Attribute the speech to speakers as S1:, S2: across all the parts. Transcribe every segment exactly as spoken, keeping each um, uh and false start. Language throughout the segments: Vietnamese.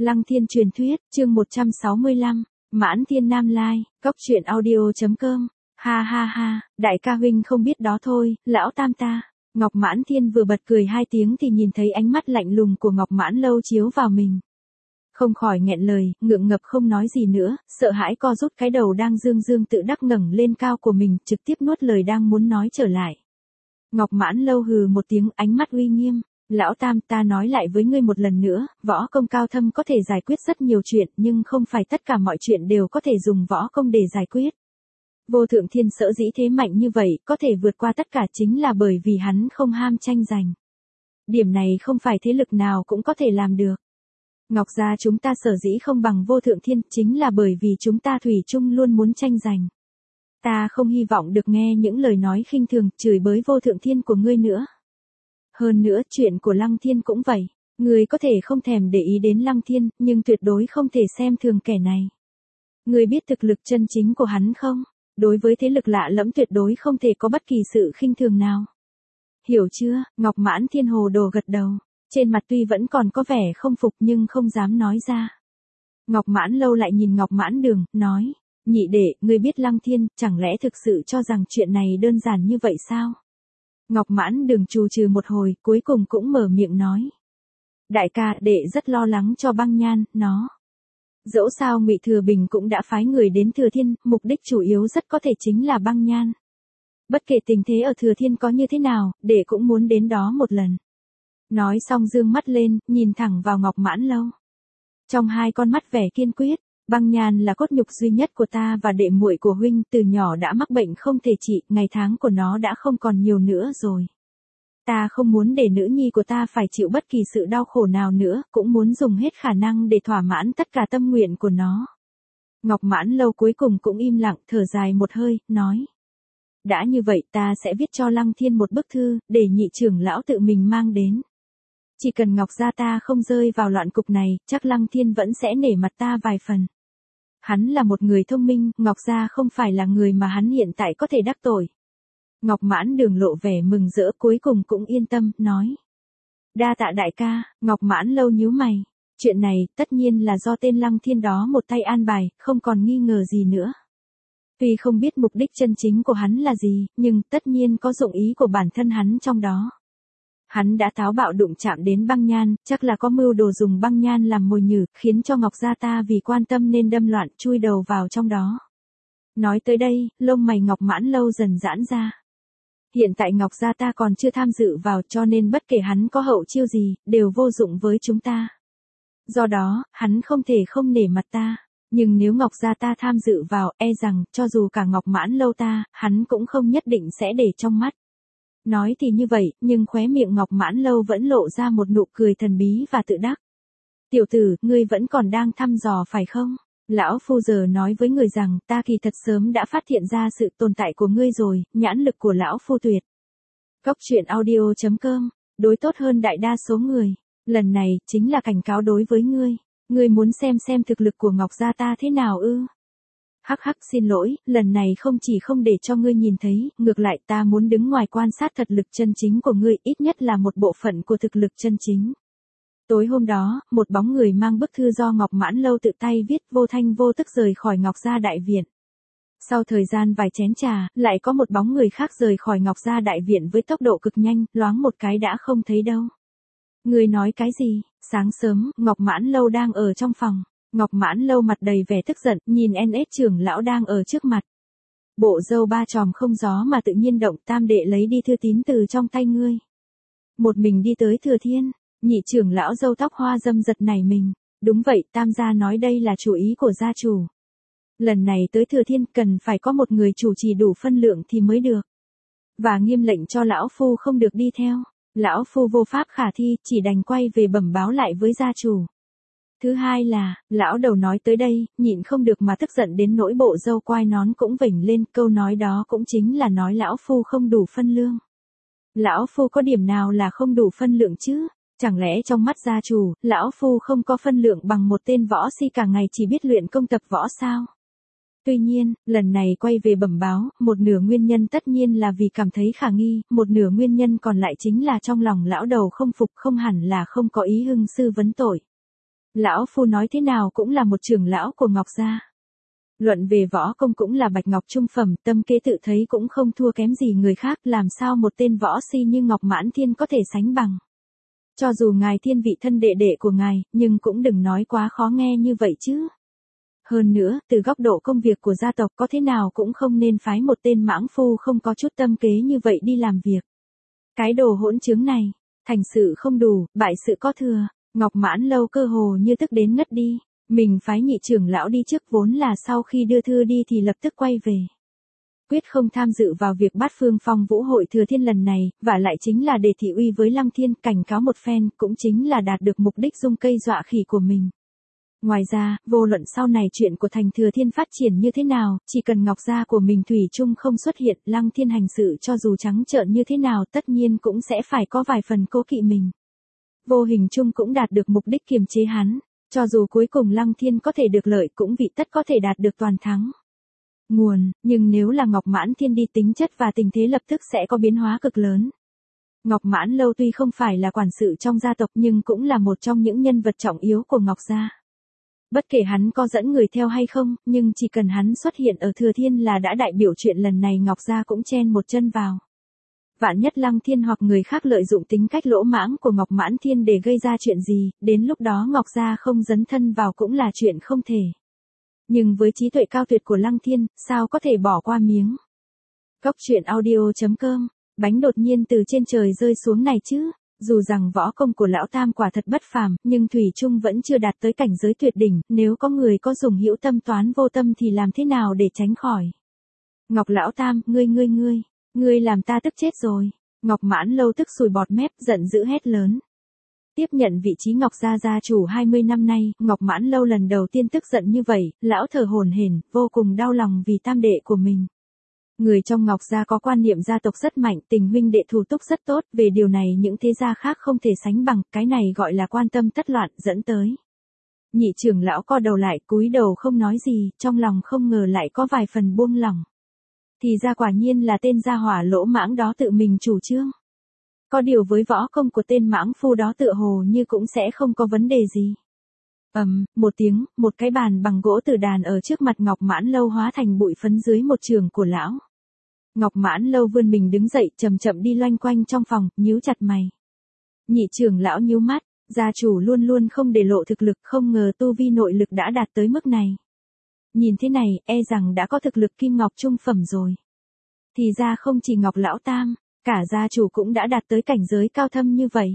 S1: Lăng Thiên truyền thuyết, chương một trăm sáu mươi lăm, Mãn Thiên Nam Lai, cốc truyện audio chấm com. Ha ha ha, đại ca huynh không biết đó thôi, lão tam ta. Ngọc Mãn Thiên vừa bật cười hai tiếng thì nhìn thấy ánh mắt lạnh lùng của Ngọc Mãn Lâu chiếu vào mình. Không khỏi nghẹn lời, ngượng ngập không nói gì nữa, sợ hãi co rút cái đầu đang dương dương tự đắc ngẩng lên cao của mình, trực tiếp nuốt lời đang muốn nói trở lại. Ngọc Mãn Lâu hừ một tiếng, ánh mắt uy nghiêm. Lão tam, ta nói lại với ngươi một lần nữa, võ công cao thâm có thể giải quyết rất nhiều chuyện, nhưng không phải tất cả mọi chuyện đều có thể dùng võ công để giải quyết. Vô Thượng Thiên sở dĩ thế mạnh như vậy, có thể vượt qua tất cả chính là bởi vì hắn không ham tranh giành. Điểm này không phải thế lực nào cũng có thể làm được. Ngọc gia chúng ta sở dĩ không bằng Vô Thượng Thiên, chính là bởi vì chúng ta thủy chung luôn muốn tranh giành. Ta không hy vọng được nghe những lời nói khinh thường, chửi bới Vô Thượng Thiên của ngươi nữa. Hơn nữa, chuyện của Lăng Thiên cũng vậy. Ngươi có thể không thèm để ý đến Lăng Thiên, nhưng tuyệt đối không thể xem thường kẻ này. Ngươi biết thực lực chân chính của hắn không? Đối với thế lực lạ lẫm tuyệt đối không thể có bất kỳ sự khinh thường nào. Hiểu chưa? Ngọc Mãn Thiên hồ đồ gật đầu. Trên mặt tuy vẫn còn có vẻ không phục nhưng không dám nói ra. Ngọc Mãn Lâu lại nhìn Ngọc Mãn Đường, nói. Nhị đệ, ngươi biết Lăng Thiên, chẳng lẽ thực sự cho rằng chuyện này đơn giản như vậy sao? Ngọc Mãn Đường trù trừ một hồi, cuối cùng cũng mở miệng nói. Đại ca, đệ rất lo lắng cho Băng Nhan, nó. Dẫu sao Ngụy Thừa Bình cũng đã phái người đến Thừa Thiên, mục đích chủ yếu rất có thể chính là Băng Nhan. Bất kể tình thế ở Thừa Thiên có như thế nào, đệ cũng muốn đến đó một lần. Nói xong dương mắt lên, nhìn thẳng vào Ngọc Mãn Lâu. Trong hai con mắt vẻ kiên quyết. Băng Nhan là cốt nhục duy nhất của ta và đệ muội của huynh, từ nhỏ đã mắc bệnh không thể trị, ngày tháng của nó đã không còn nhiều nữa rồi. Ta không muốn để nữ nhi của ta phải chịu bất kỳ sự đau khổ nào nữa, cũng muốn dùng hết khả năng để thỏa mãn tất cả tâm nguyện của nó. Ngọc Mãn Lâu cuối cùng cũng im lặng, thở dài một hơi, nói. Đã như vậy ta sẽ viết cho Lăng Thiên một bức thư, để nhị trưởng lão tự mình mang đến. Chỉ cần Ngọc gia ta không rơi vào loạn cục này, chắc Lăng Thiên vẫn sẽ nể mặt ta vài phần. Hắn là một người thông minh, Ngọc gia không phải là người mà hắn hiện tại có thể đắc tội. Ngọc Mãn Đường lộ vẻ mừng rỡ, cuối cùng cũng yên tâm, nói. Đa tạ đại ca. Ngọc Mãn Lâu nhíu mày. Chuyện này, tất nhiên là do tên Lăng Thiên đó một tay an bài, không còn nghi ngờ gì nữa. Tuy không biết mục đích chân chính của hắn là gì, nhưng tất nhiên có dụng ý của bản thân hắn trong đó. Hắn đã táo bạo đụng chạm đến Băng Nhan, chắc là có mưu đồ dùng Băng Nhan làm mồi nhử, khiến cho Ngọc gia ta vì quan tâm nên đâm loạn, chui đầu vào trong đó. Nói tới đây, lông mày Ngọc Mãn Lâu dần giãn ra. Hiện tại Ngọc gia ta còn chưa tham dự vào, cho nên bất kể hắn có hậu chiêu gì, đều vô dụng với chúng ta. Do đó, hắn không thể không nể mặt ta. Nhưng nếu Ngọc gia ta tham dự vào, e rằng, cho dù cả Ngọc Mãn Lâu ta, hắn cũng không nhất định sẽ để trong mắt. Nói thì như vậy, nhưng khóe miệng Ngọc Mãn Lâu vẫn lộ ra một nụ cười thần bí và tự đắc. Tiểu tử, ngươi vẫn còn đang thăm dò phải không? Lão phu giờ nói với người rằng, ta kỳ thật sớm đã phát hiện ra sự tồn tại của ngươi rồi, nhãn lực của lão phu tuyệt. Cốc truyện audio chấm com, đối tốt hơn đại đa số người. Lần này, chính là cảnh cáo đối với ngươi. Ngươi muốn xem xem thực lực của Ngọc gia ta thế nào ư? Hắc hắc, xin lỗi, lần này không chỉ không để cho ngươi nhìn thấy, ngược lại ta muốn đứng ngoài quan sát thật lực chân chính của ngươi, ít nhất là một bộ phận của thực lực chân chính. Tối hôm đó, một bóng người mang bức thư do Ngọc Mãn Lâu tự tay viết vô thanh vô tức rời khỏi Ngọc gia đại viện. Sau thời gian vài chén trà, lại có một bóng người khác rời khỏi Ngọc gia đại viện với tốc độ cực nhanh, loáng một cái đã không thấy đâu. Ngươi nói cái gì? Sáng sớm, Ngọc Mãn Lâu đang ở trong phòng. Ngọc Mãn Lâu mặt đầy vẻ tức giận, nhìn en ét trưởng lão đang ở trước mặt. Bộ râu ba chòm không gió mà tự nhiên động, tam đệ lấy đi thư tín từ trong tay ngươi. Một mình đi tới Thừa Thiên, nhị trưởng lão râu tóc hoa dâm giật nảy mình. Đúng vậy, tam gia nói đây là chủ ý của gia chủ. Lần này tới Thừa Thiên cần phải có một người chủ trì đủ phân lượng thì mới được. Và nghiêm lệnh cho lão phu không được đi theo. Lão phu vô pháp khả thi, chỉ đành quay về bẩm báo lại với gia chủ. Thứ hai là, lão đầu nói tới đây, nhịn không được mà tức giận đến nỗi bộ râu quai nón cũng vểnh lên, câu nói đó cũng chính là nói lão phu không đủ phân lương. Lão phu có điểm nào là không đủ phân lượng chứ? Chẳng lẽ trong mắt gia chủ, lão phu không có phân lượng bằng một tên võ si cả ngày chỉ biết luyện công tập võ sao? Tuy nhiên, lần này quay về bẩm báo, một nửa nguyên nhân tất nhiên là vì cảm thấy khả nghi, một nửa nguyên nhân còn lại chính là trong lòng lão đầu không phục, không hẳn là không có ý hưng sư vấn tội. Lão phu nói thế nào cũng là một trưởng lão của Ngọc gia. Luận về võ công cũng là bạch ngọc trung phẩm, tâm kế tự thấy cũng không thua kém gì người khác, làm sao một tên võ si như Ngọc Mãn Thiên có thể sánh bằng. Cho dù ngài thiên vị thân đệ đệ của ngài, nhưng cũng đừng nói quá khó nghe như vậy chứ. Hơn nữa, từ góc độ công việc của gia tộc có thế nào cũng không nên phái một tên mãng phu không có chút tâm kế như vậy đi làm việc. Cái đồ hỗn chứng này, thành sự không đủ, bại sự có thừa. Ngọc Mãn Lâu cơ hồ như tức đến ngất đi. Mình phái nhị trưởng lão đi trước vốn là sau khi đưa thư đi thì lập tức quay về. Quyết không tham dự vào việc bát phương phong vũ hội thừa thiên lần này, và lại chính là để thị uy với Lăng Thiên, cảnh cáo một phen, cũng chính là đạt được mục đích dung cây dọa khỉ của mình. Ngoài ra, vô luận sau này chuyện của thành thừa thiên phát triển như thế nào, chỉ cần Ngọc gia của mình thủy chung không xuất hiện, Lăng Thiên hành sự cho dù trắng trợn như thế nào tất nhiên cũng sẽ phải có vài phần cố kỵ mình. Vô hình chung cũng đạt được mục đích kiềm chế hắn. Cho dù cuối cùng Lăng Thiên có thể được lợi cũng vị tất có thể đạt được toàn thắng. Nguồn, nhưng nếu là Ngọc Mãn Thiên đi tính chất và tình thế lập tức sẽ có biến hóa cực lớn. Ngọc Mãn Lâu tuy không phải là quản sự trong gia tộc nhưng cũng là một trong những nhân vật trọng yếu của Ngọc gia. Bất kể hắn có dẫn người theo hay không, nhưng chỉ cần hắn xuất hiện ở Thừa Thiên là đã đại biểu chuyện lần này Ngọc gia cũng chen một chân vào. Vạn nhất Lăng Thiên hoặc người khác lợi dụng tính cách lỗ mãng của Ngọc Mãn Thiên để gây ra chuyện gì, đến lúc đó Ngọc gia không dấn thân vào cũng là chuyện không thể. Nhưng với trí tuệ cao tuyệt của Lăng Thiên, sao có thể bỏ qua miếng. Cốc truyện audio chấm com, bánh đột nhiên từ trên trời rơi xuống này chứ. Dù rằng võ công của lão tam quả thật bất phàm, nhưng thủy chung vẫn chưa đạt tới cảnh giới tuyệt đỉnh, nếu có người có dùng hữu tâm toán vô tâm thì làm thế nào để tránh khỏi. Ngọc lão tam, ngươi ngươi ngươi. Ngươi làm ta tức chết rồi. Ngọc Mãn Lâu tức sùi bọt mép, giận dữ hét lớn. Tiếp nhận vị trí Ngọc gia gia chủ hai mươi năm nay, Ngọc Mãn Lâu lần đầu tiên tức giận như vậy, lão thở hổn hển, vô cùng đau lòng vì tam đệ của mình. Người trong Ngọc gia có quan niệm gia tộc rất mạnh, tình huynh đệ thủ túc rất tốt, về điều này những thế gia khác không thể sánh bằng, cái này gọi là quan tâm tất loạn, dẫn tới. Nhị trưởng lão co đầu lại, cúi đầu không nói gì, trong lòng không ngờ lại có vài phần buông lỏng. Thì ra quả nhiên là tên gia hỏa lỗ mãng đó tự mình chủ trương. Có điều với võ công của tên mãng phu đó tựa hồ như cũng sẽ không có vấn đề gì. Ầm, um, một tiếng, một cái bàn bằng gỗ từ đàn ở trước mặt Ngọc Mãn Lâu hóa thành bụi phấn dưới một trường của lão. Ngọc Mãn Lâu vươn mình đứng dậy, chậm chậm đi loanh quanh trong phòng, nhíu chặt mày. Nhị trưởng lão nhíu mắt, gia chủ luôn luôn không để lộ thực lực, không ngờ tu vi nội lực đã đạt tới mức này. Nhìn thế này, e rằng đã có thực lực kim ngọc trung phẩm rồi. Thì ra không chỉ Ngọc lão tam, cả gia chủ cũng đã đạt tới cảnh giới cao thâm như vậy.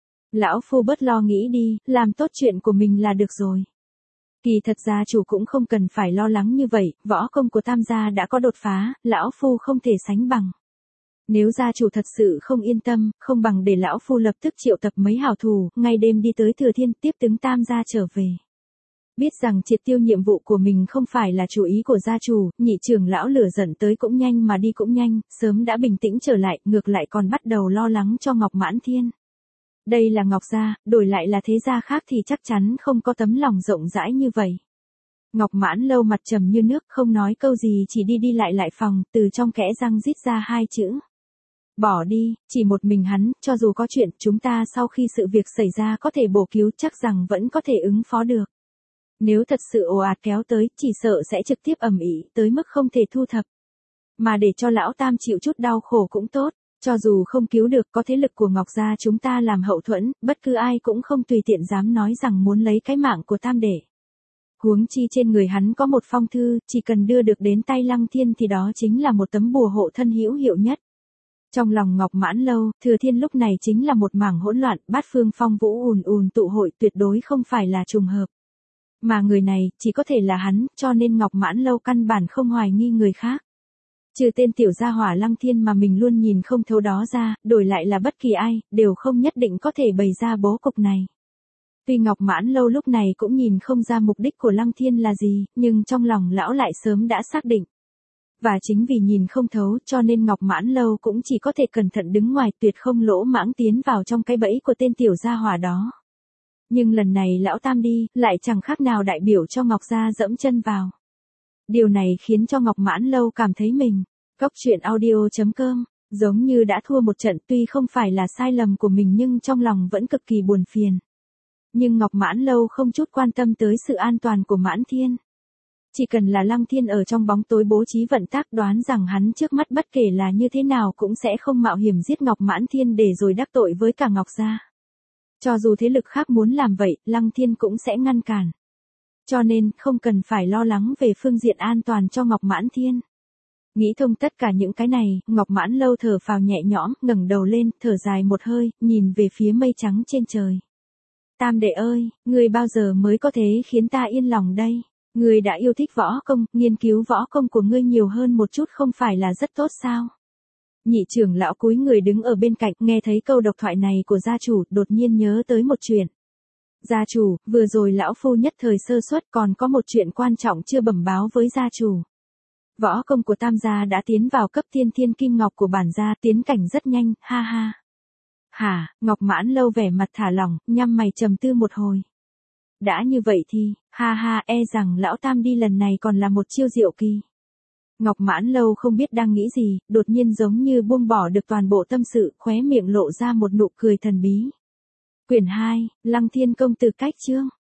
S1: Lão phu bớt lo nghĩ đi, làm tốt chuyện của mình là được rồi. Kỳ thật gia chủ cũng không cần phải lo lắng như vậy, võ công của tam gia đã có đột phá, lão phu không thể sánh bằng. Nếu gia chủ thật sự không yên tâm, không bằng để lão phu lập tức triệu tập mấy hảo thủ, ngày đêm đi tới Thừa Thiên tiếp tướng tam gia trở về. Biết rằng triệt tiêu nhiệm vụ của mình không phải là chủ ý của gia chủ, nhị trưởng lão lửa giận tới cũng nhanh mà đi cũng nhanh, sớm đã bình tĩnh trở lại, ngược lại còn bắt đầu lo lắng cho Ngọc Mãn Thiên. Đây là Ngọc gia, đổi lại là thế gia khác thì chắc chắn không có tấm lòng rộng rãi như vậy. Ngọc Mãn Lâu mặt trầm như nước, không nói câu gì chỉ đi đi lại lại phòng, từ trong kẽ răng rít ra hai chữ. Bỏ đi, chỉ một mình hắn, cho dù có chuyện, chúng ta sau khi sự việc xảy ra có thể bổ cứu chắc rằng vẫn có thể ứng phó được. Nếu thật sự ồ ạt kéo tới, chỉ sợ sẽ trực tiếp ầm ĩ tới mức không thể thu thập. Mà để cho lão tam chịu chút đau khổ cũng tốt, cho dù không cứu được có thế lực của Ngọc gia chúng ta làm hậu thuẫn, bất cứ ai cũng không tùy tiện dám nói rằng muốn lấy cái mạng của tam đệ. Huống chi trên người hắn có một phong thư, chỉ cần đưa được đến tay Lăng Thiên thì đó chính là một tấm bùa hộ thân hữu hiệu nhất. Trong lòng Ngọc Mãn Lâu, Thừa Thiên lúc này chính là một mảng hỗn loạn, bát phương phong vũ ùn ùn tụ hội tuyệt đối không phải là trùng hợp. Mà người này, chỉ có thể là hắn, cho nên Ngọc Mãn Lâu căn bản không hoài nghi người khác. Trừ tên tiểu gia hỏa Lăng Thiên mà mình luôn nhìn không thấu đó ra, đổi lại là bất kỳ ai, đều không nhất định có thể bày ra bố cục này. Tuy Ngọc Mãn Lâu lúc này cũng nhìn không ra mục đích của Lăng Thiên là gì, nhưng trong lòng lão lại sớm đã xác định. Và chính vì nhìn không thấu cho nên Ngọc Mãn Lâu cũng chỉ có thể cẩn thận đứng ngoài, tuyệt không lỗ mãng tiến vào trong cái bẫy của tên tiểu gia hỏa đó. Nhưng lần này lão tam đi, lại chẳng khác nào đại biểu cho Ngọc gia dẫm chân vào. Điều này khiến cho Ngọc Mãn Lâu cảm thấy mình, cốc truyện audio chấm com, giống như đã thua một trận, tuy không phải là sai lầm của mình nhưng trong lòng vẫn cực kỳ buồn phiền. Nhưng Ngọc Mãn Lâu không chút quan tâm tới sự an toàn của Mãn Thiên. Chỉ cần là Lăng Thiên ở trong bóng tối bố trí vận tác, đoán rằng hắn trước mắt bất kể là như thế nào cũng sẽ không mạo hiểm giết Ngọc Mãn Thiên để rồi đắc tội với cả Ngọc gia. Cho dù thế lực khác muốn làm vậy, Lăng Thiên cũng sẽ ngăn cản. Cho nên, không cần phải lo lắng về phương diện an toàn cho Ngọc Mãn Thiên. Nghĩ thông tất cả những cái này, Ngọc Mãn Lâu thở phào nhẹ nhõm, ngẩng đầu lên, thở dài một hơi, nhìn về phía mây trắng trên trời. Tam đệ ơi, ngươi bao giờ mới có thể khiến ta yên lòng đây? Ngươi đã yêu thích võ công, nghiên cứu võ công của ngươi nhiều hơn một chút không phải là rất tốt sao? Nhị trưởng lão cúi người đứng ở bên cạnh, nghe thấy câu độc thoại này của gia chủ, đột nhiên nhớ tới một chuyện. Gia chủ, vừa rồi lão phu nhất thời sơ suất, còn có một chuyện quan trọng chưa bẩm báo với gia chủ. Võ công của Tam gia đã tiến vào cấp tiên thiên kim ngọc của bản gia, tiến cảnh rất nhanh, ha ha. Hả, Ngọc Mãn Lâu vẻ mặt thả lỏng, nhăm mày trầm tư một hồi. Đã như vậy thì, ha ha, e rằng lão Tam đi lần này còn là một chiêu diệu kỳ. Ngọc Mãn Lâu không biết đang nghĩ gì, đột nhiên giống như buông bỏ được toàn bộ tâm sự, khóe miệng lộ ra một nụ cười thần bí. Quyển hai, Lăng Thiên công tử cách chương.